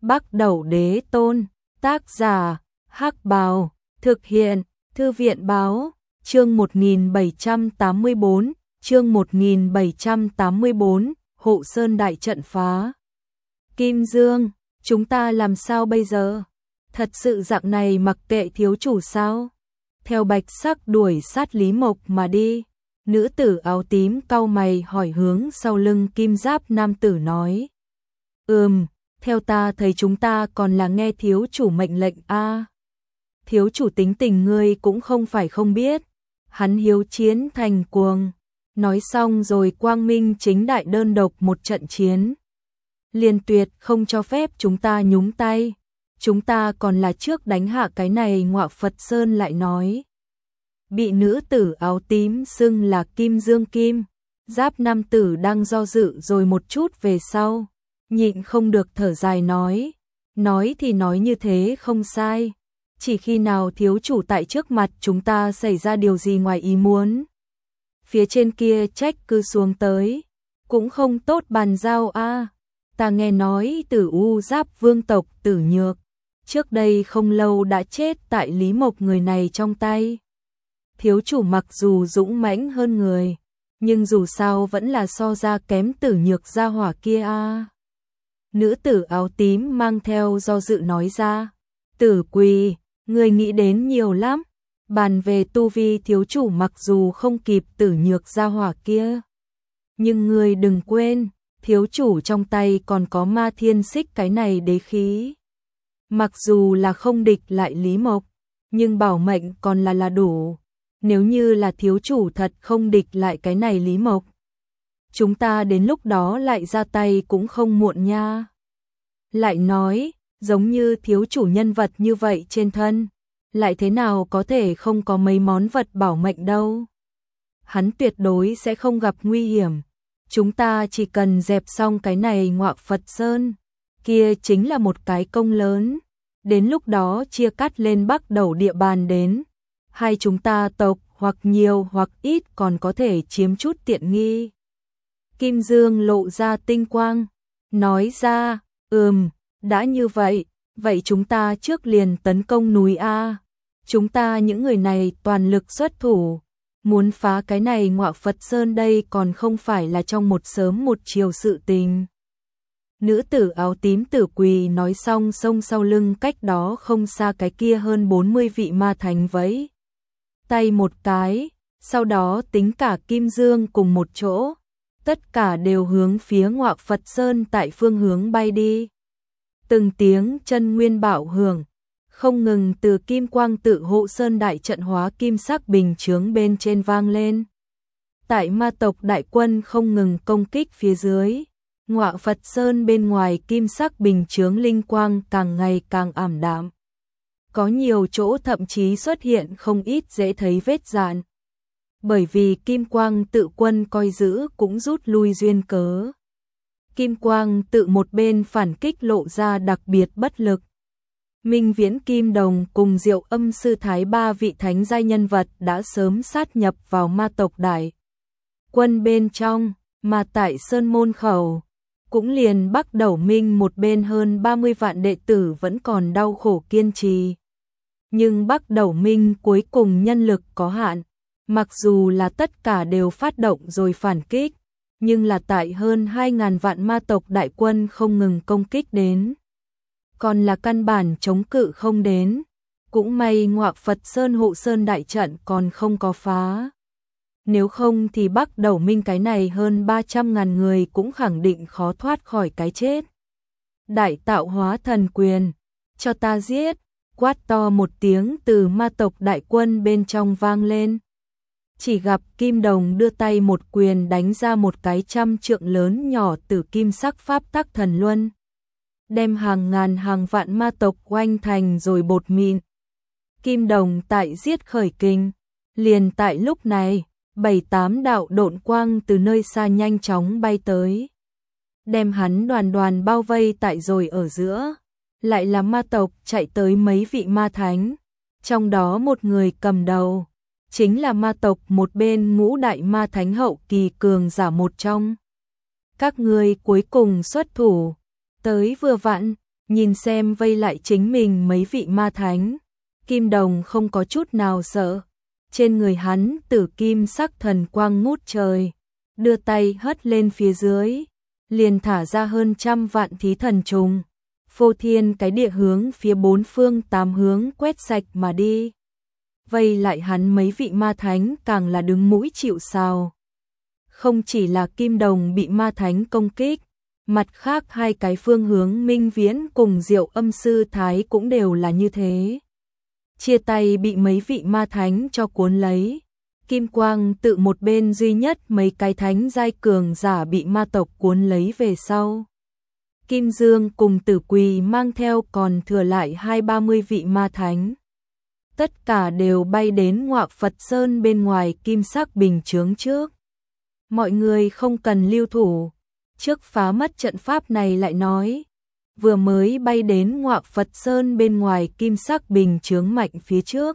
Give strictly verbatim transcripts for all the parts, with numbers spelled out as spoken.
Bắc Đẩu Đế Tôn, tác giả, Hắc Bào, thực hiện, Thư viện Báo, chương một nghìn bảy trăm tám mươi bốn, chương một nghìn bảy trăm tám mươi bốn, Hộ Sơn Đại Trận phá. Kim Dương, chúng ta làm sao bây giờ? Thật sự dạng này mặc kệ thiếu chủ sao? Theo Bạch Sắc đuổi sát Lý Mộc mà đi. Nữ tử áo tím cau mày hỏi hướng sau lưng kim giáp nam tử nói. Ừm, theo ta thấy chúng ta còn là nghe thiếu chủ mệnh lệnh a. Thiếu chủ tính tình ngươi cũng không phải không biết. Hắn hiếu chiến thành cuồng. Nói xong rồi quang minh chính đại đơn độc một trận chiến. Liên tuyệt không cho phép chúng ta nhúng tay. Chúng ta còn là trước đánh hạ cái này Ngọa Phật Sơn lại nói. Bị nữ tử áo tím xưng là Kim Dương Kim. Giáp nam tử đang do dự rồi một chút về sau. Nhịn không được thở dài nói. Nói thì nói như thế không sai. Chỉ khi nào thiếu chủ tại trước mặt chúng ta xảy ra điều gì ngoài ý muốn. Phía trên kia trách cứ xuống tới. Cũng không tốt bàn giao a. Ta nghe nói Tử U Giáp vương tộc Tử Nhược. Trước đây không lâu đã chết tại Lý Mộc người này trong tay. Thiếu chủ mặc dù dũng mãnh hơn người. Nhưng dù sao vẫn là so ra kém Tử Nhược gia hỏa kia a. Nữ tử áo tím mang theo do dự nói ra. Tử Quỳ, người nghĩ đến nhiều lắm. Bàn về tu vi thiếu chủ mặc dù không kịp Tử Nhược gia hỏa kia. Nhưng người đừng quên, thiếu chủ trong tay còn có Ma Thiên Xích cái này đế khí. Mặc dù là không địch lại Lý Mộc, nhưng bảo mệnh còn là là đủ. Nếu như là thiếu chủ thật không địch lại cái này Lý Mộc, chúng ta đến lúc đó lại ra tay cũng không muộn nha. Lại nói, giống như thiếu chủ nhân vật như vậy trên thân, lại thế nào có thể không có mấy món vật bảo mệnh đâu. Hắn tuyệt đối sẽ không gặp nguy hiểm. Chúng ta chỉ cần dẹp xong cái này Ngọa Phật Sơn, kia chính là một cái công lớn. Đến lúc đó chia cắt lên Bắc Đẩu địa bàn đến. Hai chúng ta tộc hoặc nhiều hoặc ít còn có thể chiếm chút tiện nghi. Kim Dương lộ ra tinh quang, nói ra, ừm, đã như vậy, vậy chúng ta trước liền tấn công núi A. Chúng ta những người này toàn lực xuất thủ. Muốn phá cái này Ngọa Phật Sơn đây còn không phải là trong một sớm một chiều sự tình. Nữ tử áo tím Tử Quỳ nói xong xông sau lưng cách đó không xa cái kia hơn bốn mươi vị ma thánh vẫy tay một cái, sau đó tính cả Kim Dương cùng một chỗ, tất cả đều hướng phía Ngọa Phật Sơn tại phương hướng bay đi. Từng tiếng chân nguyên bạo hưởng, không ngừng từ kim quang tự Hộ Sơn Đại Trận hóa kim sắc bình chướng bên trên vang lên. Tại ma tộc đại quân không ngừng công kích phía dưới, Ngọa Phật Sơn bên ngoài kim sắc bình chướng linh quang càng ngày càng ảm đạm. Có nhiều chỗ thậm chí xuất hiện không ít dễ thấy vết rạn. Bởi vì kim quang tự quân coi giữ cũng rút lui duyên cớ. Kim quang tự một bên phản kích lộ ra đặc biệt bất lực. Minh Viễn Kim Đồng cùng Diệu Âm Sư Thái ba vị thánh giai nhân vật đã sớm sát nhập vào ma tộc đại quân bên trong, mà tại Sơn Môn Khẩu, cũng liền Bắc Đẩu Minh một bên hơn ba mươi vạn đệ tử vẫn còn đau khổ kiên trì. Nhưng Bắc Đẩu Minh cuối cùng nhân lực có hạn, mặc dù là tất cả đều phát động rồi phản kích, nhưng là tại hơn hai ngàn vạn ma tộc đại quân không ngừng công kích đến. Còn là căn bản chống cự không đến, cũng may Ngọa Phật Sơn Hộ Sơn Đại Trận còn không có phá. Nếu không thì Bắc Đẩu Minh cái này hơn ba trăm ngàn người cũng khẳng định khó thoát khỏi cái chết. Đại Tạo Hóa Thần Quyền, cho ta giết, quát to một tiếng từ ma tộc đại quân bên trong vang lên. Chỉ gặp Kim Đồng đưa tay một quyền đánh ra một cái trăm trượng lớn nhỏ từ kim sắc pháp tắc thần luân. Đem hàng ngàn hàng vạn ma tộc oanh thành rồi bột mịn. Kim Đồng tại giết khởi kinh. Liền tại lúc này, bảy tám đạo độn quang từ nơi xa nhanh chóng bay tới. Đem hắn đoàn đoàn bao vây tại rồi ở giữa. Lại là ma tộc chạy tới mấy vị ma thánh. Trong đó một người cầm đầu. Chính là ma tộc một bên ngũ đại ma thánh hậu kỳ cường giả một trong. Các ngươi cuối cùng xuất thủ. Tới vừa vặn, Nhìn xem vây lại chính mình mấy vị ma thánh, Kim Đồng không có chút nào sợ. Trên người hắn tử kim sắc thần quang ngút trời, đưa tay hất lên phía dưới, liền thả ra hơn trăm vạn thí thần trùng, phô thiên cái địa hướng phía bốn phương tám hướng quét sạch mà đi. Vây lại hắn mấy vị ma thánh càng là đứng mũi chịu sào. Không chỉ là Kim Đồng bị ma thánh công kích, mặt khác hai cái phương hướng Minh Viễn cùng Diệu Âm Sư Thái cũng đều là như thế. Chia tay bị mấy vị ma thánh cho cuốn lấy. Kim Quang tự một bên duy nhất mấy cái thánh giai cường giả bị ma tộc cuốn lấy về sau. Kim Dương cùng Tử Quỳ mang theo còn thừa lại hai ba mươi vị ma thánh. Tất cả đều bay đến Ngọa Phật Sơn bên ngoài kim sắc bình chướng trước. Mọi người không cần lưu thủ. Trước phá mất trận pháp này lại nói. Vừa mới bay đến Ngọa Phật Sơn bên ngoài kim sắc bình chướng mạnh phía trước.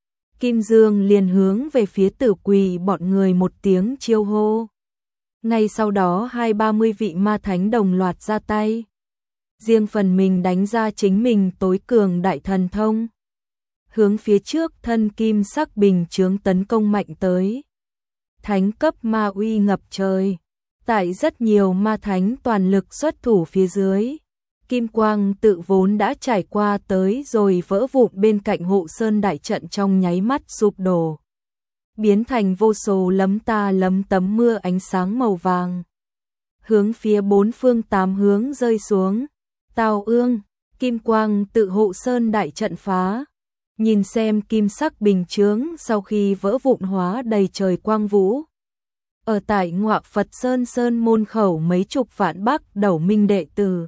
Kim Dương liền hướng về phía Tử Quỳ bọn người một tiếng chiêu hô. Ngay sau đó hai ba mươi vị ma thánh đồng loạt ra tay. Riêng phần mình đánh ra chính mình tối cường đại thần thông. Hướng phía trước thân kim sắc bình chướng tấn công mạnh tới. Thánh cấp ma uy ngập trời. Tại rất nhiều ma thánh toàn lực xuất thủ phía dưới. Kim quang tự vốn đã trải qua tới rồi vỡ vụn bên cạnh hộ sơn đại trận trong nháy mắt sụp đổ. Biến thành vô số lấm ta lấm tấm mưa ánh sáng màu vàng. Hướng phía bốn phương tám hướng rơi xuống. Tào ương, kim quang tự hộ sơn đại trận phá. Nhìn xem kim sắc bình chướng sau khi vỡ vụn hóa đầy trời quang vũ. Ở tại Ngọa Phật Sơn Sơn môn khẩu mấy chục vạn Bắc Đầu Minh đệ tử.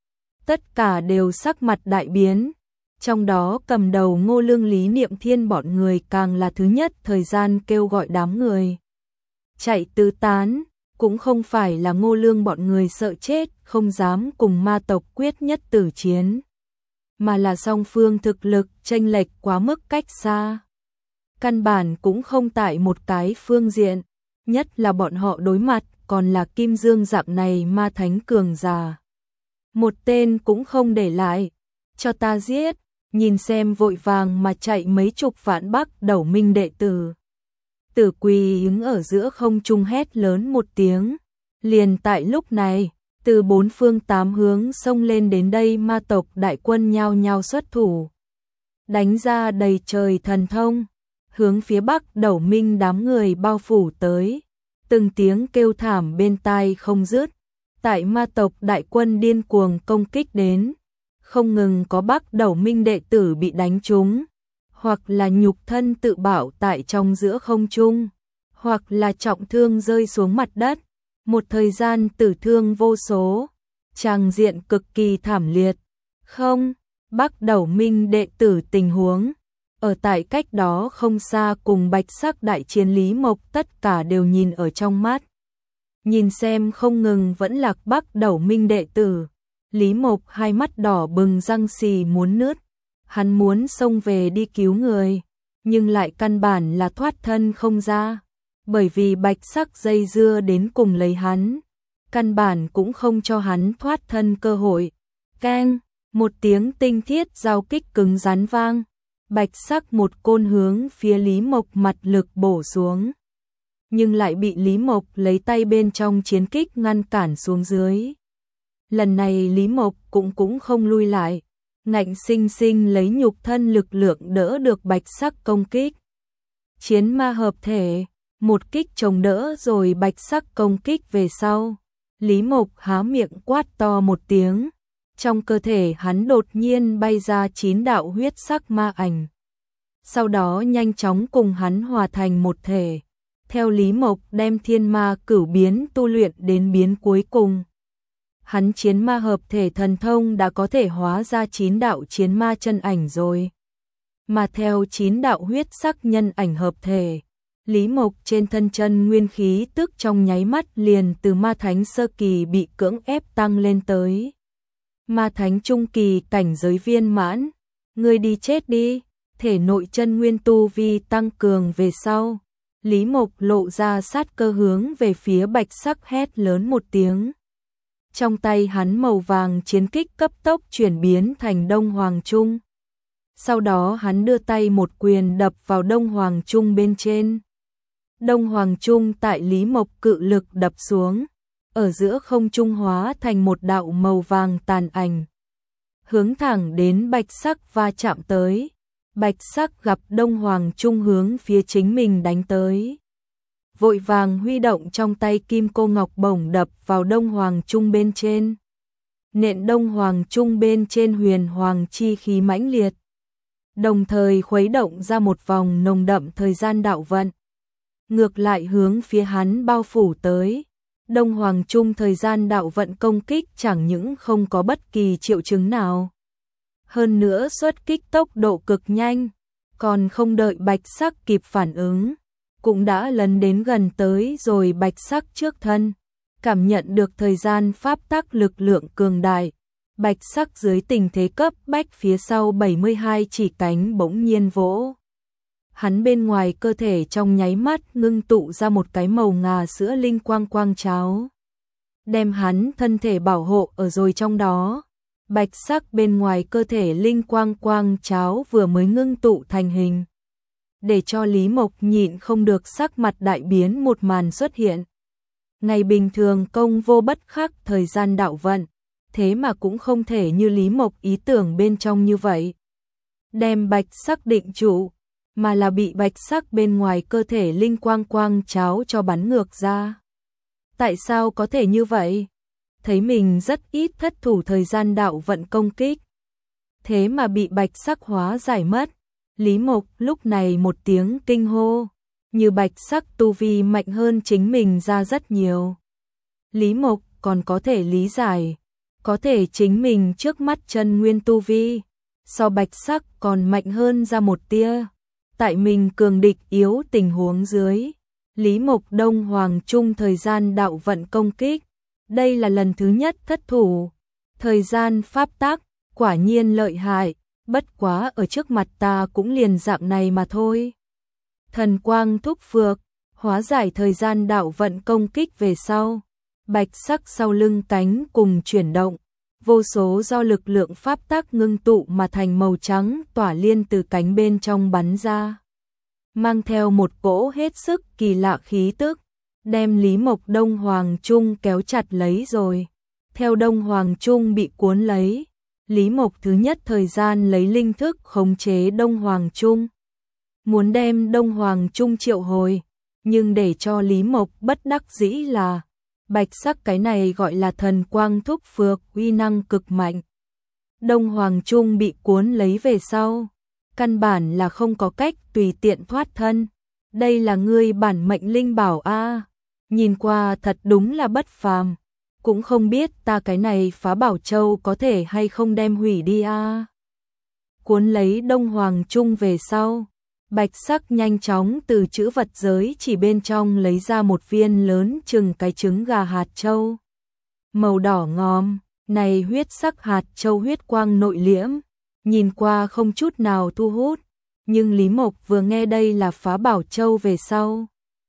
Tất cả đều sắc mặt đại biến. Trong đó cầm đầu Ngô Lương Lý Niệm Thiên bọn người càng là thứ nhất thời gian kêu gọi đám người. Chạy tứ tán, cũng không phải là Ngô Lương bọn người sợ chết, không dám cùng ma tộc quyết nhất tử chiến. Mà là song phương thực lực chênh lệch quá mức cách xa. Căn bản cũng không tại một cái phương diện, nhất là bọn họ đối mặt còn là Kim Dương dạng này ma thánh cường giả. Một tên cũng không để lại, cho ta giết, nhìn xem vội vàng mà chạy mấy chục vạn Bắc Đầu Minh đệ tử. Tử Quỳ hứng ở giữa không trung hét lớn một tiếng, liền tại lúc này, từ bốn phương tám hướng xông lên đến đây ma tộc đại quân nhao nhao xuất thủ. Đánh ra đầy trời thần thông, hướng phía Bắc Đầu Minh đám người bao phủ tới, từng tiếng kêu thảm bên tai không dứt. Tại ma tộc đại quân điên cuồng công kích đến, không ngừng có Bắc Đầu Minh đệ tử bị đánh trúng, hoặc là nhục thân tự bạo tại trong giữa không trung, hoặc là trọng thương rơi xuống mặt đất, một thời gian tử thương vô số, tràng diện cực kỳ thảm liệt. Không, Bắc Đầu Minh đệ tử tình huống, ở tại cách đó không xa cùng bạch sắc đại chiến Lý Mộc tất cả đều nhìn ở trong mắt. Nhìn xem không ngừng vẫn lạc Bắc Đầu Minh đệ tử, Lý Mộc hai mắt đỏ bừng răng xì muốn nứt, hắn muốn xông về đi cứu người, nhưng lại căn bản là thoát thân không ra, bởi vì bạch sắc dây dưa đến cùng lấy hắn, căn bản cũng không cho hắn thoát thân cơ hội. Keng, một tiếng tinh thiết giao kích cứng rắn vang, bạch sắc một côn hướng phía Lý Mộc mặt lực bổ xuống. Nhưng lại bị Lý Mộc lấy tay bên trong chiến kích ngăn cản xuống dưới. Lần này Lý Mộc cũng cũng không lui lại, ngạnh sinh sinh lấy nhục thân lực lượng đỡ được bạch sắc công kích. Chiến ma hợp thể, một kích chống đỡ rồi bạch sắc công kích về sau. Lý Mộc há miệng quát to một tiếng, trong cơ thể hắn đột nhiên bay ra chín đạo huyết sắc ma ảnh. Sau đó nhanh chóng cùng hắn hòa thành một thể. Theo Lý Mộc đem thiên ma cửu biến tu luyện đến biến cuối cùng. Hắn chiến ma hợp thể thần thông đã có thể hóa ra chín đạo chiến ma chân ảnh rồi. Mà theo chín đạo huyết sắc nhân ảnh hợp thể, Lý Mộc trên thân chân nguyên khí tức trong nháy mắt liền từ ma thánh sơ kỳ bị cưỡng ép tăng lên tới ma thánh trung kỳ cảnh giới viên mãn. Ngươi đi chết đi, thể nội chân nguyên tu vi tăng cường về sau. Lý Mộc lộ ra sát cơ hướng về phía bạch sắc hét lớn một tiếng. Trong tay hắn màu vàng chiến kích cấp tốc chuyển biến thành Đông Hoàng Trung. Sau đó hắn đưa tay một quyền đập vào Đông Hoàng Trung bên trên. Đông Hoàng Trung tại Lý Mộc cự lực đập xuống, ở giữa không trung hóa thành một đạo màu vàng tàn ảnh, hướng thẳng đến Bạch Sắc va chạm tới. Bạch Sắc gặp Đông Hoàng Trung hướng phía chính mình đánh tới, vội vàng huy động trong tay kim cô ngọc bổng đập vào Đông Hoàng Trung bên trên. Nện Đông Hoàng Trung bên trên huyền hoàng chi khí mãnh liệt, đồng thời khuấy động ra một vòng nồng đậm thời gian đạo vận, ngược lại hướng phía hắn bao phủ tới. Đông Hoàng Trung thời gian đạo vận công kích chẳng những không có bất kỳ triệu chứng nào, hơn nữa xuất kích tốc độ cực nhanh, còn không đợi Bạch Sắc kịp phản ứng, cũng đã lấn đến gần tới rồi Bạch Sắc trước thân. Cảm nhận được thời gian pháp tắc lực lượng cường đại, Bạch Sắc dưới tình thế cấp bách phía sau bảy mươi hai chỉ cánh bỗng nhiên vỗ. Hắn bên ngoài cơ thể trong nháy mắt ngưng tụ ra một cái màu ngà sữa linh quang quang cháo, đem hắn thân thể bảo hộ ở rồi trong đó. Bạch Sắc bên ngoài cơ thể linh quang quang cháo vừa mới ngưng tụ thành hình, để cho Lý Mộc nhịn không được sắc mặt đại biến. Một màn xuất hiện, ngày bình thường công vô bất khắc thời gian đạo vận, thế mà cũng không thể như Lý Mộc ý tưởng bên trong như vậy, đem Bạch Sắc định trụ, mà là bị Bạch Sắc bên ngoài cơ thể linh quang quang cháo cho bắn ngược ra. Tại sao có thể như vậy? Thấy mình rất ít thất thủ thời gian đạo vận công kích, thế mà bị Bạch Sắc hóa giải mất. Lý Mộc lúc này một tiếng kinh hô, như Bạch Sắc tu vi mạnh hơn chính mình ra rất nhiều. Lý Mộc còn có thể lý giải, có thể chính mình trước mắt chân nguyên tu vi, so Bạch Sắc còn mạnh hơn ra một tia. Tại mình cường địch yếu tình huống dưới, Lý Mộc Đông Hoàng Trung thời gian đạo vận công kích, đây là lần thứ nhất thất thủ. Thời gian pháp tắc, quả nhiên lợi hại, bất quá ở trước mặt ta cũng liền dạng này mà thôi. Thần quang thúc phược, hóa giải thời gian đạo vận công kích về sau, Bạch Sắc sau lưng cánh cùng chuyển động, vô số do lực lượng pháp tắc ngưng tụ mà thành màu trắng tỏa liên từ cánh bên trong bắn ra, mang theo một cỗ hết sức kỳ lạ khí tức, đem Lý Mộc Đông Hoàng Trung kéo chặt lấy rồi. Theo Đông Hoàng Trung bị cuốn lấy, Lý Mộc thứ nhất thời gian lấy linh thức khống chế Đông Hoàng Trung, muốn đem Đông Hoàng Trung triệu hồi, nhưng để cho Lý Mộc bất đắc dĩ là Bạch Sắc cái này gọi là thần quang thúc phược uy năng cực mạnh. Đông Hoàng Trung bị cuốn lấy về sau, căn bản là không có cách tùy tiện thoát thân. Đây là ngươi bản mệnh linh bảo a, nhìn qua thật đúng là bất phàm, cũng không biết ta cái này phá bảo châu có thể hay không đem hủy đi a. Cuốn lấy Đông Hoàng Trung về sau, Bạch Sắc nhanh chóng từ trữ vật giới chỉ bên trong lấy ra một viên lớn chừng cái trứng gà hạt châu, màu đỏ ngòm. Này huyết sắc hạt châu huyết quang nội liễm, nhìn qua không chút nào thu hút, nhưng Lý Mộc vừa nghe đây là phá bảo châu về sau,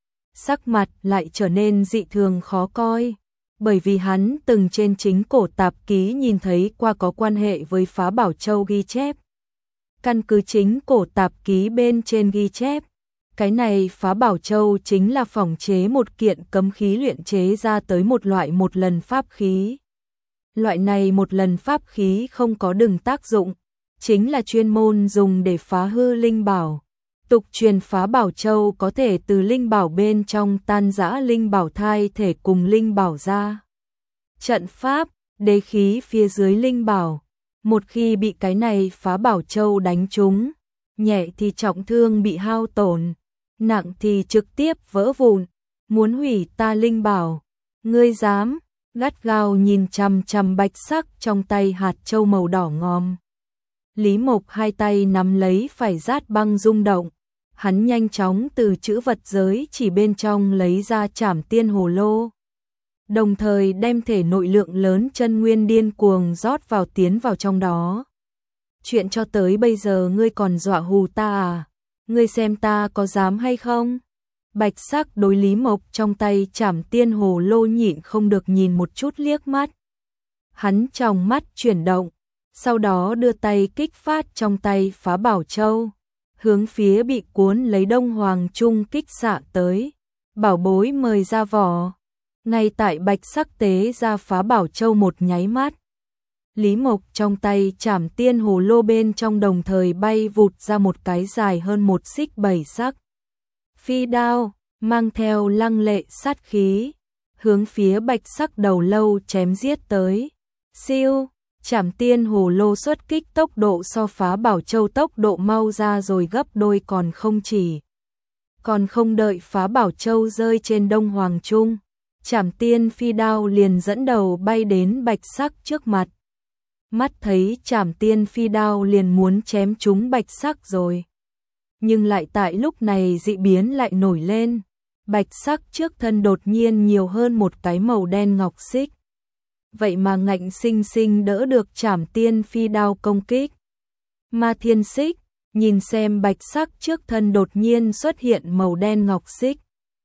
sắc mặt lại trở nên dị thường khó coi, bởi vì hắn từng trên chính cổ tạp ký nhìn thấy qua có quan hệ với phá bảo châu ghi chép. Căn cứ chính cổ tạp ký bên trên ghi chép, cái này phá bảo châu chính là phỏng chế một kiện cấm khí luyện chế ra tới một loại một lần pháp khí. Loại này một lần pháp khí không có đừng tác dụng, chính là chuyên môn dùng để phá hư linh bảo. Tục truyền phá bảo châu có thể từ linh bảo bên trong tan rã linh bảo thai thể cùng linh bảo ra. Trận pháp, đế khí phía dưới linh bảo, một khi bị cái này phá bảo châu đánh trúng, nhẹ thì trọng thương bị hao tổn, nặng thì trực tiếp vỡ vụn, muốn hủy ta linh bảo, ngươi dám? Gắt gao nhìn chằm chằm Bạch Sắc trong tay hạt châu màu đỏ ngòm. Lý Mộc hai tay nắm lấy phải rát băng rung động, hắn nhanh chóng từ trữ vật giới chỉ bên trong lấy ra Trảm Tiên Hồ Lô, đồng thời đem thể nội lượng lớn chân nguyên điên cuồng rót vào tiến vào trong đó. Chuyện cho tới bây giờ ngươi còn dọa hù ta à? Ngươi xem ta có dám hay không? Bạch Sắc đối Lý Mộc trong tay Trảm Tiên Hồ Lô nhịn không được nhìn một chút liếc mắt, Hắn trong mắt chuyển động, sau đó đưa tay kích phát trong tay Phá Bảo Châu, hướng phía bị cuốn lấy Đông Hoàng Trung kích xạ tới. Bảo bối mời ra vỏ. Ngay tại Bạch Sắc tế ra Phá Bảo Châu một nháy mắt, Lý Mộc trong tay Trảm Tiên Hồ Lô bên trong đồng thời bay vụt ra một cái dài hơn một xích bảy sắc phi đao, mang theo lăng lệ sát khí, hướng phía Bạch Sắc đầu lâu chém giết tới. Siêu, Trảm Tiên Hồ Lô xuất kích tốc độ so Phá Bảo Châu tốc độ mau ra rồi gấp đôi còn không chỉ. Còn không đợi Phá Bảo Châu rơi trên Đông Hoàng Trung, Trảm Tiên phi đao liền dẫn đầu bay đến Bạch Sắc trước mặt. Mắt thấy Trảm Tiên phi đao liền muốn chém trúng Bạch Sắc rồi. Nhưng lại tại lúc này dị biến lại nổi lên. Bạch Sắc trước thân đột nhiên nhiều hơn một cái màu đen ngọc xích. Vậy mà ngạnh sinh sinh đỡ được Trảm Tiên phi đao công kích. Ma Thiên Xích, nhìn xem Bạch Sắc trước thân đột nhiên xuất hiện màu đen ngọc xích.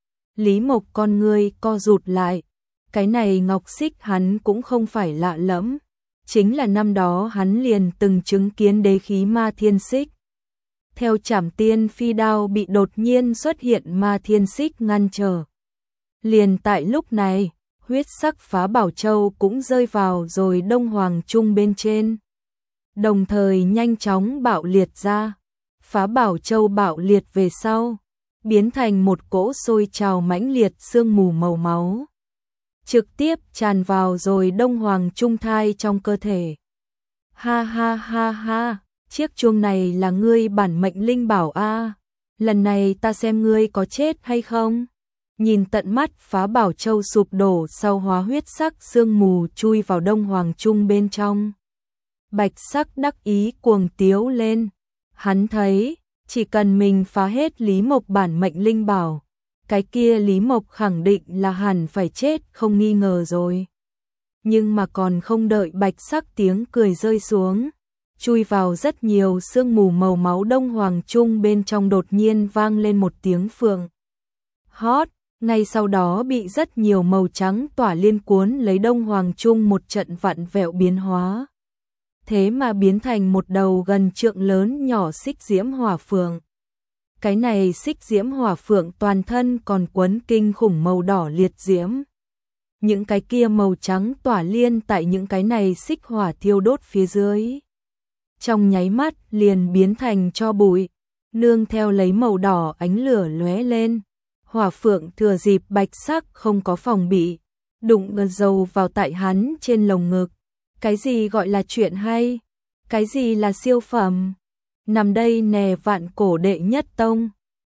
Lý Mộc con ngươi co rụt lại. Cái này ngọc xích hắn cũng không phải lạ lẫm. Chính là năm đó hắn liền từng chứng kiến đế khí Ma Thiên Xích. Theo Trảm Tiên phi đao bị đột nhiên xuất hiện Ma Thiên Xích ngăn trở. Liền tại lúc này, huyết sắc Phá Bảo Châu cũng rơi vào rồi Đông Hoàng Trung bên trên. Đồng thời nhanh chóng bạo liệt ra. Phá Bảo Châu bạo liệt về sau, biến thành một cỗ sôi trào mãnh liệt sương mù màu máu. Trực tiếp tràn vào rồi Đông Hoàng Trung thai trong cơ thể. Ha ha ha ha, chiếc chuông này là ngươi bản mệnh linh bảo a, lần này ta xem ngươi có chết hay không. Nhìn tận mắt Phá Bảo Châu sụp đổ sau hóa huyết sắc sương mù chui vào Đông Hoàng Trung bên trong. Bạch Sắc đắc ý cuồng tiếu lên, hắn thấy, chỉ cần mình phá hết Lý Mộc bản mệnh linh bảo, cái kia Lý Mộc khẳng định là hẳn phải chết không nghi ngờ rồi. Nhưng mà còn không đợi Bạch Sắc tiếng cười rơi xuống, chui vào rất nhiều sương mù màu máu Đông Hoàng Trung bên trong đột nhiên vang lên một tiếng phượng hót, ngay sau đó bị rất nhiều màu trắng tỏa liên cuốn lấy Đông Hoàng Trung một trận vặn vẹo biến hóa. Thế mà biến thành một đầu gần trượng lớn nhỏ xích diễm hỏa phượng. Cái này xích diễm hỏa phượng toàn thân còn quấn kinh khủng màu đỏ liệt diễm. Những cái kia màu trắng tỏa liên tại những cái này xích hỏa thiêu đốt phía dưới. Trong nháy mắt liền biến thành tro bụi, nương theo lấy màu đỏ ánh lửa lóe lên. Hỏa phượng thừa dịp Bạch Sắc không có phòng bị, đụng ngân dầu vào tại hắn trên lồng ngực. Cái gì gọi là chuyện hay? Cái gì là siêu phẩm? Nằm đây nè vạn cổ đệ nhất tông.